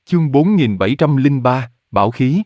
Chương 4703, Bảo khí.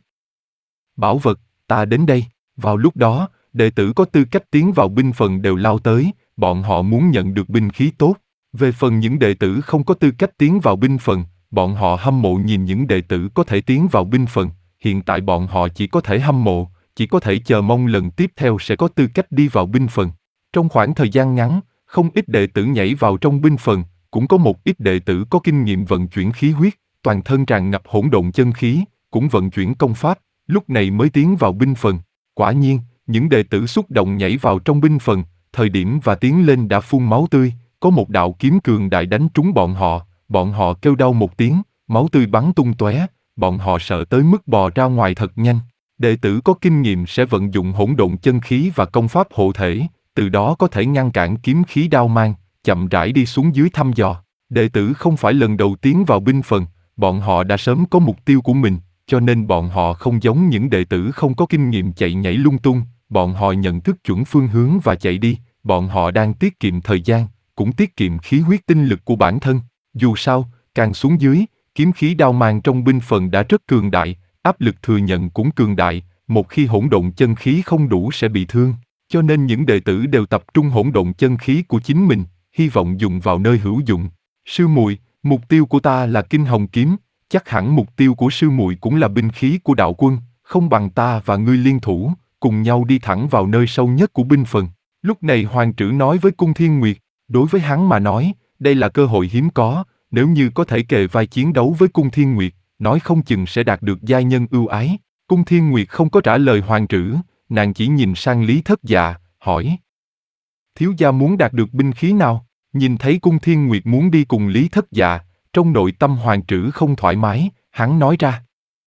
Bảo vật, ta đến đây. Vào lúc đó, đệ tử có tư cách tiến vào binh phần đều lao tới, bọn họ muốn nhận được binh khí tốt. Về phần những đệ tử không có tư cách tiến vào binh phần, bọn họ hâm mộ nhìn những đệ tử có thể tiến vào binh phần. Hiện tại bọn họ chỉ có thể hâm mộ, chỉ có thể chờ mong lần tiếp theo sẽ có tư cách đi vào binh phần. Trong khoảng thời gian ngắn, không ít đệ tử nhảy vào trong binh phần, cũng có một ít đệ tử có kinh nghiệm vận chuyển khí huyết, toàn thân tràn ngập hỗn độn chân khí, cũng vận chuyển công pháp, lúc này mới tiến vào binh phần. Quả nhiên, những đệ tử xúc động nhảy vào trong binh phần, thời điểm và tiến lên đã phun máu tươi, có một đạo kiếm cường đại đánh trúng bọn họ kêu đau một tiếng, máu tươi bắn tung tóe, bọn họ sợ tới mức bò ra ngoài thật nhanh. Đệ tử có kinh nghiệm sẽ vận dụng hỗn độn chân khí và công pháp hộ thể, từ đó có thể ngăn cản kiếm khí đao mang, chậm rãi đi xuống dưới thăm dò. Đệ tử không phải lần đầu tiến vào binh phần, bọn họ đã sớm có mục tiêu của mình, cho nên bọn họ không giống những đệ tử không có kinh nghiệm chạy nhảy lung tung, bọn họ nhận thức chuẩn phương hướng và chạy đi, bọn họ đang tiết kiệm thời gian, cũng tiết kiệm khí huyết tinh lực của bản thân. Dù sao, càng xuống dưới, kiếm khí đao mang trong binh phần đã rất cường đại, áp lực thừa nhận cũng cường đại, một khi hỗn độn chân khí không đủ sẽ bị thương, cho nên những đệ tử đều tập trung hỗn độn chân khí của chính mình, hy vọng dùng vào nơi hữu dụng. Sư muội, mục tiêu của ta là Kinh Hồng kiếm, chắc hẳn mục tiêu của sư muội cũng là binh khí của đạo quân, không bằng ta và ngươi liên thủ, cùng nhau đi thẳng vào nơi sâu nhất của binh phần. Lúc này Hoàng Trử nói với Cung Thiên Nguyệt, đối với hắn mà nói, đây là cơ hội hiếm có, nếu như có thể kề vai chiến đấu với Cung Thiên Nguyệt, nói không chừng sẽ đạt được giai nhân ưu ái. Cung Thiên Nguyệt không có trả lời Hoàng Trử, nàng chỉ nhìn sang Lý Thất Dạ, hỏi. Thiếu gia muốn đạt được binh khí nào? Nhìn thấy Cung Thiên Nguyệt muốn đi cùng Lý Thất Dạ, trong nội tâm Hoàng Trử không thoải mái, hắn nói ra.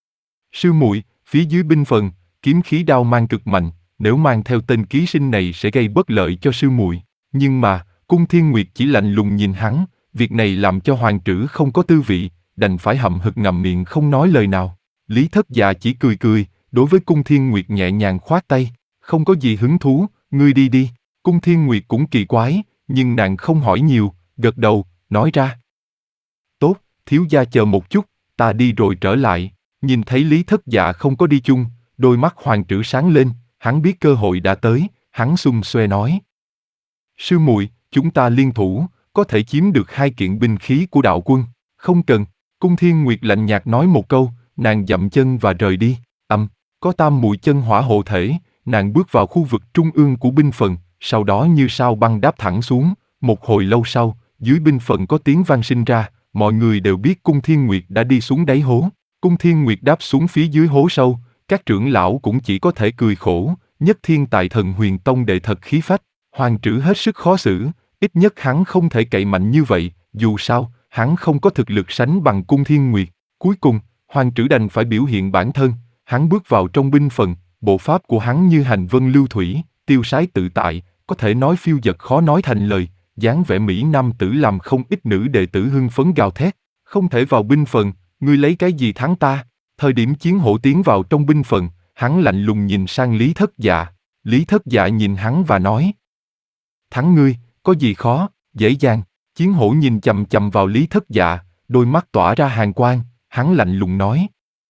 Sư muội, phía dưới binh phần, kiếm khí đao mang cực mạnh, nếu mang theo tên ký sinh này sẽ gây bất lợi cho sư muội. Nhưng mà, Cung Thiên Nguyệt chỉ lạnh lùng nhìn hắn, việc này làm cho Hoàng Trử không có tư vị, đành phải hậm hực ngậm miệng không nói lời nào. Lý Thất Dạ chỉ cười cười, đối với Cung Thiên Nguyệt nhẹ nhàng khoát tay, không có gì hứng thú, ngươi đi đi. Cung Thiên Nguyệt cũng kỳ quái, nhưng nàng không hỏi nhiều, gật đầu, nói ra. Tốt, thiếu gia chờ một chút, ta đi rồi trở lại. Nhìn thấy Lý Thất Dạ không có đi chung, đôi mắt Hoàng Trử sáng lên, hắn biết cơ hội đã tới, hắn xung xoe nói. Sư muội, chúng ta liên thủ, có thể chiếm được 2 kiện binh khí của đạo quân. Không cần, Cung Thiên Nguyệt lạnh nhạt nói một câu, nàng dậm chân và rời đi. Có tam muội chân hỏa hộ thể, nàng bước vào khu vực trung ương của binh phần, sau đó như sao băng đáp thẳng xuống. Một hồi lâu sau, dưới binh phần có tiếng vang sinh ra, mọi người đều biết Cung Thiên Nguyệt đã đi xuống đáy hố. Cung Thiên Nguyệt đáp xuống phía dưới hố sâu, các trưởng lão cũng chỉ có thể cười khổ, Nhất Thiên Tài Thần Huyền Tông đệ thật khí phách. Hoàng Trử hết sức khó xử, ít nhất hắn không thể cậy mạnh như vậy, dù sao, hắn không có thực lực sánh bằng Cung Thiên Nguyệt. Cuối cùng, Hoàng Trử đành phải biểu hiện bản thân, hắn bước vào trong binh phần, bộ pháp của hắn như hành vân lưu thủy, tiêu sái tự tại, có thể nói phiêu dật khó nói thành lời, dáng vẻ mỹ nam tử làm không ít nữ đệ tử hưng phấn gào thét, không thể vào binh phần, ngươi lấy cái gì thắng ta? Thời điểm Chiến Hổ tiến vào trong binh phần, hắn lạnh lùng nhìn sang Lý Thất Dạ. Lý Thất Dạ nhìn hắn và nói. Thắng ngươi, có gì khó, dễ dàng. Chiến Hổ nhìn chằm chằm vào Lý Thất Dạ, đôi mắt tỏa ra hàn quang, hắn lạnh lùng nói.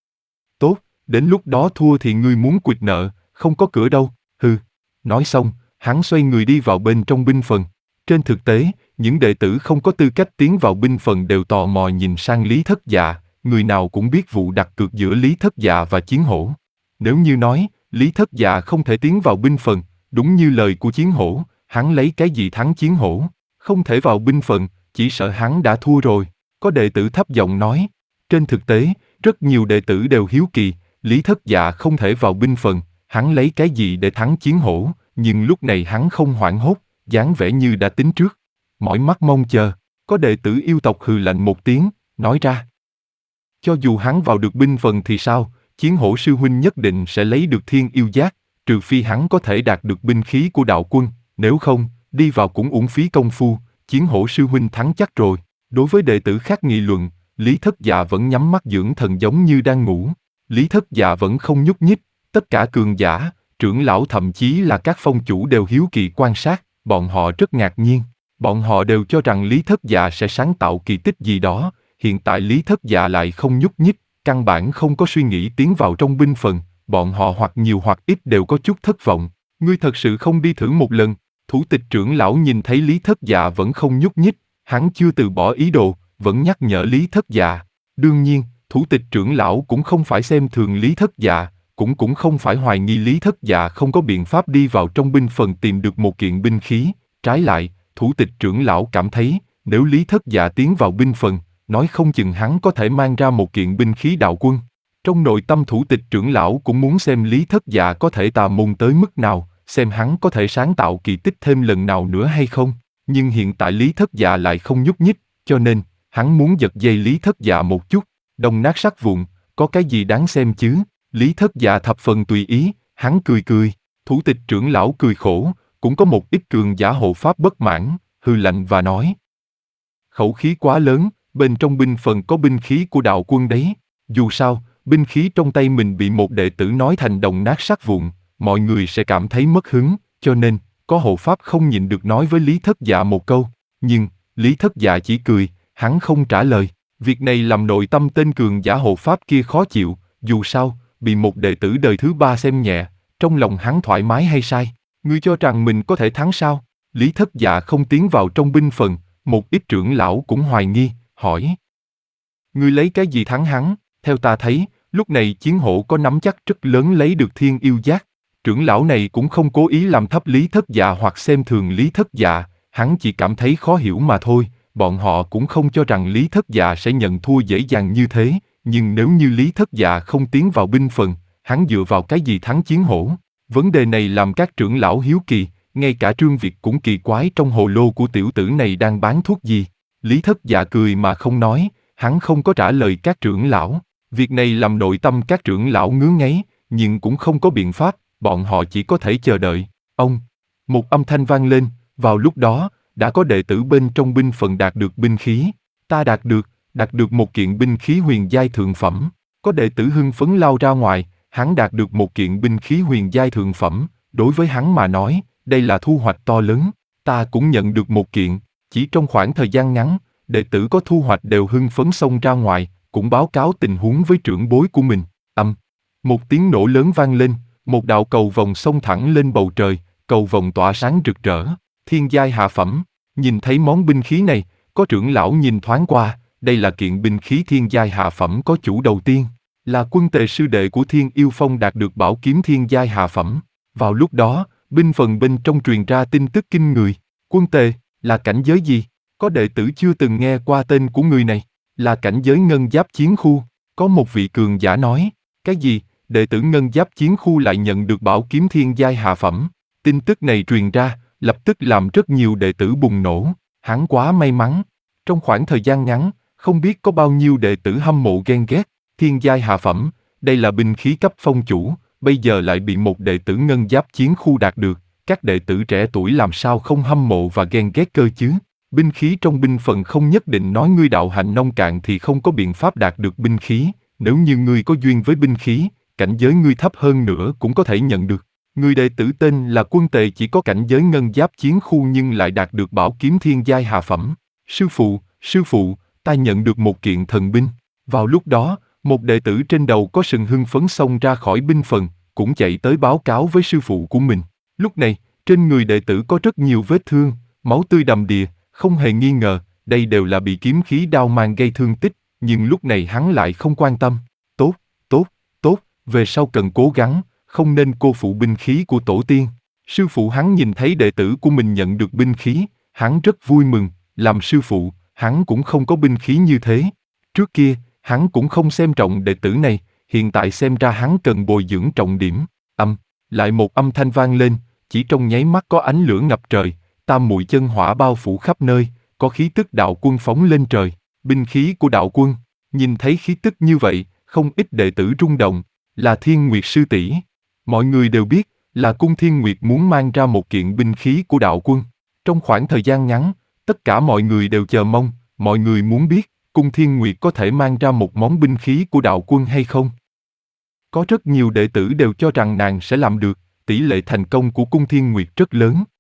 Tốt, đến lúc đó thua thì ngươi muốn quỵt nợ, không có cửa đâu, hừ. Nói xong, hắn xoay người đi vào bên trong binh phần. Trên thực tế, những đệ tử không có tư cách tiến vào binh phần đều tò mò nhìn sang Lý Thất Dạ, người nào cũng biết vụ đặt cược giữa Lý Thất Dạ và Chiến Hổ. Nếu như nói, Lý Thất Dạ không thể tiến vào binh phần, đúng như lời của Chiến Hổ, hắn lấy cái gì thắng Chiến Hổ? Không thể vào binh phần, chỉ sợ hắn đã thua rồi. Có đệ tử thấp giọng nói. Trên thực tế, rất nhiều đệ tử đều hiếu kỳ, Lý Thất Dạ không thể vào binh phần, hắn lấy cái gì để thắng Chiến Hổ, nhưng lúc này hắn không hoảng hốt, dáng vẻ như đã tính trước. Mỏi mắt mong chờ, có đệ tử yêu tộc hừ lạnh một tiếng, nói ra. Cho dù hắn vào được binh phần thì sao, Chiến Hổ sư huynh nhất định sẽ lấy được thiên yêu giác, trừ phi hắn có thể đạt được binh khí của đạo quân, nếu không, đi vào cũng uổng phí công phu, Chiến Hổ sư huynh thắng chắc rồi. Đối với đệ tử khác nghị luận, Lý Thất Dạ vẫn nhắm mắt dưỡng thần giống như đang ngủ. Lý Thất Dạ vẫn không nhúc nhích, tất cả cường giả, trưởng lão thậm chí là các phong chủ đều hiếu kỳ quan sát, bọn họ rất ngạc nhiên. Bọn họ đều cho rằng Lý Thất Dạ sẽ sáng tạo kỳ tích gì đó, hiện tại Lý Thất Dạ lại không nhúc nhích, căn bản không có suy nghĩ tiến vào trong binh phần, bọn họ hoặc nhiều hoặc ít đều có chút thất vọng. Ngươi thật sự không đi thử một lần? Thủ tịch trưởng lão nhìn thấy Lý Thất Dạ vẫn không nhúc nhích, hắn chưa từ bỏ ý đồ, vẫn nhắc nhở Lý Thất Dạ. Đương nhiên, thủ tịch trưởng lão cũng không phải xem thường Lý Thất Dạ, cũng không phải hoài nghi Lý Thất Dạ không có biện pháp đi vào trong binh phần tìm được một kiện binh khí. Trái lại, thủ tịch trưởng lão cảm thấy, nếu Lý Thất Dạ tiến vào binh phần, nói không chừng hắn có thể mang ra một kiện binh khí đạo quân. Trong nội tâm thủ tịch trưởng lão cũng muốn xem Lý Thất Dạ có thể tà môn tới mức nào, xem hắn có thể sáng tạo kỳ tích thêm lần nào nữa hay không. Nhưng hiện tại Lý Thất Dạ lại không nhúc nhích, cho nên, hắn muốn giật dây Lý Thất Dạ một chút. Đồng nát sắt vụn, có cái gì đáng xem chứ? Lý Thất Dạ thập phần tùy ý, hắn cười cười. Thủ tịch trưởng lão cười khổ, cũng có một ít cường giả hộ pháp bất mãn, hừ lạnh và nói. Khẩu khí quá lớn, bên trong binh phần có binh khí của đạo quân đấy. Dù sao, binh khí trong tay mình bị một đệ tử nói thành đồng nát sắt vụn, mọi người sẽ cảm thấy mất hứng, cho nên, có hộ pháp không nhịn được nói với Lý Thất Dạ một câu. Nhưng, Lý Thất Dạ chỉ cười, hắn không trả lời. Việc này làm nội tâm tên cường giả hộ pháp kia khó chịu, dù sao, bị một đệ tử đời thứ ba xem nhẹ, trong lòng hắn thoải mái hay sai? Ngươi cho rằng mình có thể thắng sao? Lý Thất Dạ không tiến vào trong binh phần, một ít trưởng lão cũng hoài nghi, hỏi. Ngươi lấy cái gì thắng hắn? Theo ta thấy, lúc này Chiến Hổ có nắm chắc rất lớn lấy được Thiên Yêu Giác. Trưởng lão này cũng không cố ý làm thấp Lý Thất Dạ hoặc xem thường Lý Thất Dạ, hắn chỉ cảm thấy khó hiểu mà thôi. Bọn họ cũng không cho rằng Lý Thất Dạ sẽ nhận thua dễ dàng như thế, nhưng nếu như Lý Thất Dạ không tiến vào binh phần, hắn dựa vào cái gì thắng Chiến Hổ? Vấn đề này làm các trưởng lão hiếu kỳ, ngay cả Trương Việt cũng kỳ quái trong hồ lô của tiểu tử này đang bán thuốc gì. Lý Thất Dạ cười mà không nói, hắn không có trả lời các trưởng lão. Việc này làm nội tâm các trưởng lão ngứa ngáy, nhưng cũng không có biện pháp, bọn họ chỉ có thể chờ đợi. Ông, một âm thanh vang lên, vào lúc đó, đã có đệ tử bên trong binh phần đạt được binh khí. Ta đạt được một kiện binh khí huyền giai thượng phẩm. Có đệ tử hưng phấn lao ra ngoài, hắn đạt được một kiện binh khí huyền giai thượng phẩm. Đối với hắn mà nói, đây là thu hoạch to lớn. Ta cũng nhận được một kiện. Chỉ trong khoảng thời gian ngắn, đệ tử có thu hoạch đều hưng phấn xông ra ngoài, cũng báo cáo tình huống với trưởng bối của mình. Một tiếng nổ lớn vang lên, một đạo cầu vồng xông thẳng lên bầu trời, cầu vồng tỏa sáng rực rỡ. Thiên giai hạ phẩm, nhìn thấy món binh khí này, có trưởng lão nhìn thoáng qua, đây là kiện binh khí thiên giai hạ phẩm có chủ đầu tiên, là Quân Tề sư đệ của Thiên Yêu Phong đạt được bảo kiếm thiên giai hạ phẩm. Vào lúc đó, binh phần bên trong truyền ra tin tức kinh người. Quân Tề, là cảnh giới gì? Có đệ tử chưa từng nghe qua tên của người này, là cảnh giới ngân giáp chiến khu. Có một vị cường giả nói, cái gì? Đệ tử ngân giáp chiến khu lại nhận được bảo kiếm thiên giai hạ phẩm. Tin tức này truyền ra, lập tức làm rất nhiều đệ tử bùng nổ. Hắn quá may mắn. Trong khoảng thời gian ngắn, không biết có bao nhiêu đệ tử hâm mộ ghen ghét. Thiên giai hạ phẩm, đây là binh khí cấp phong chủ, bây giờ lại bị một đệ tử ngân giáp chiến khu đạt được. Các đệ tử trẻ tuổi làm sao không hâm mộ và ghen ghét cơ chứ? Binh khí trong binh phần không nhất định nói ngươi đạo hạnh nông cạn thì không có biện pháp đạt được binh khí. Nếu như ngươi có duyên với binh khí, cảnh giới ngươi thấp hơn nữa cũng có thể nhận được. Người đệ tử tên là Quân Tề chỉ có cảnh giới ngân giáp chiến khu nhưng lại đạt được bảo kiếm thiên giai hạ phẩm. Sư phụ, ta nhận được một kiện thần binh. Vào lúc đó, một đệ tử trên đầu có sừng hưng phấn xông ra khỏi binh phần, cũng chạy tới báo cáo với sư phụ của mình. Lúc này, trên người đệ tử có rất nhiều vết thương, máu tươi đầm đìa, không hề nghi ngờ, đây đều là bị kiếm khí đao mang gây thương tích, nhưng lúc này hắn lại không quan tâm. Tốt, về sau cần cố gắng, không nên cô phụ binh khí của tổ tiên. Sư phụ hắn nhìn thấy đệ tử của mình nhận được binh khí, hắn rất vui mừng, làm sư phụ, hắn cũng không có binh khí như thế. Trước kia, hắn cũng không xem trọng đệ tử này, hiện tại xem ra hắn cần bồi dưỡng trọng điểm. Lại một âm thanh vang lên, chỉ trong nháy mắt có ánh lửa ngập trời, tam muội chân hỏa bao phủ khắp nơi, có khí tức đạo quân phóng lên trời, binh khí của đạo quân. Nhìn thấy khí tức như vậy, không ít đệ tử rung động, là Thiên Nguyệt sư tỷ. Mọi người đều biết, là Cung Thiên Nguyệt muốn mang ra một kiện binh khí của đạo quân. Trong khoảng thời gian ngắn, tất cả mọi người đều chờ mong, mọi người muốn biết, Cung Thiên Nguyệt có thể mang ra một món binh khí của đạo quân hay không. Có rất nhiều đệ tử đều cho rằng nàng sẽ làm được, tỷ lệ thành công của Cung Thiên Nguyệt rất lớn.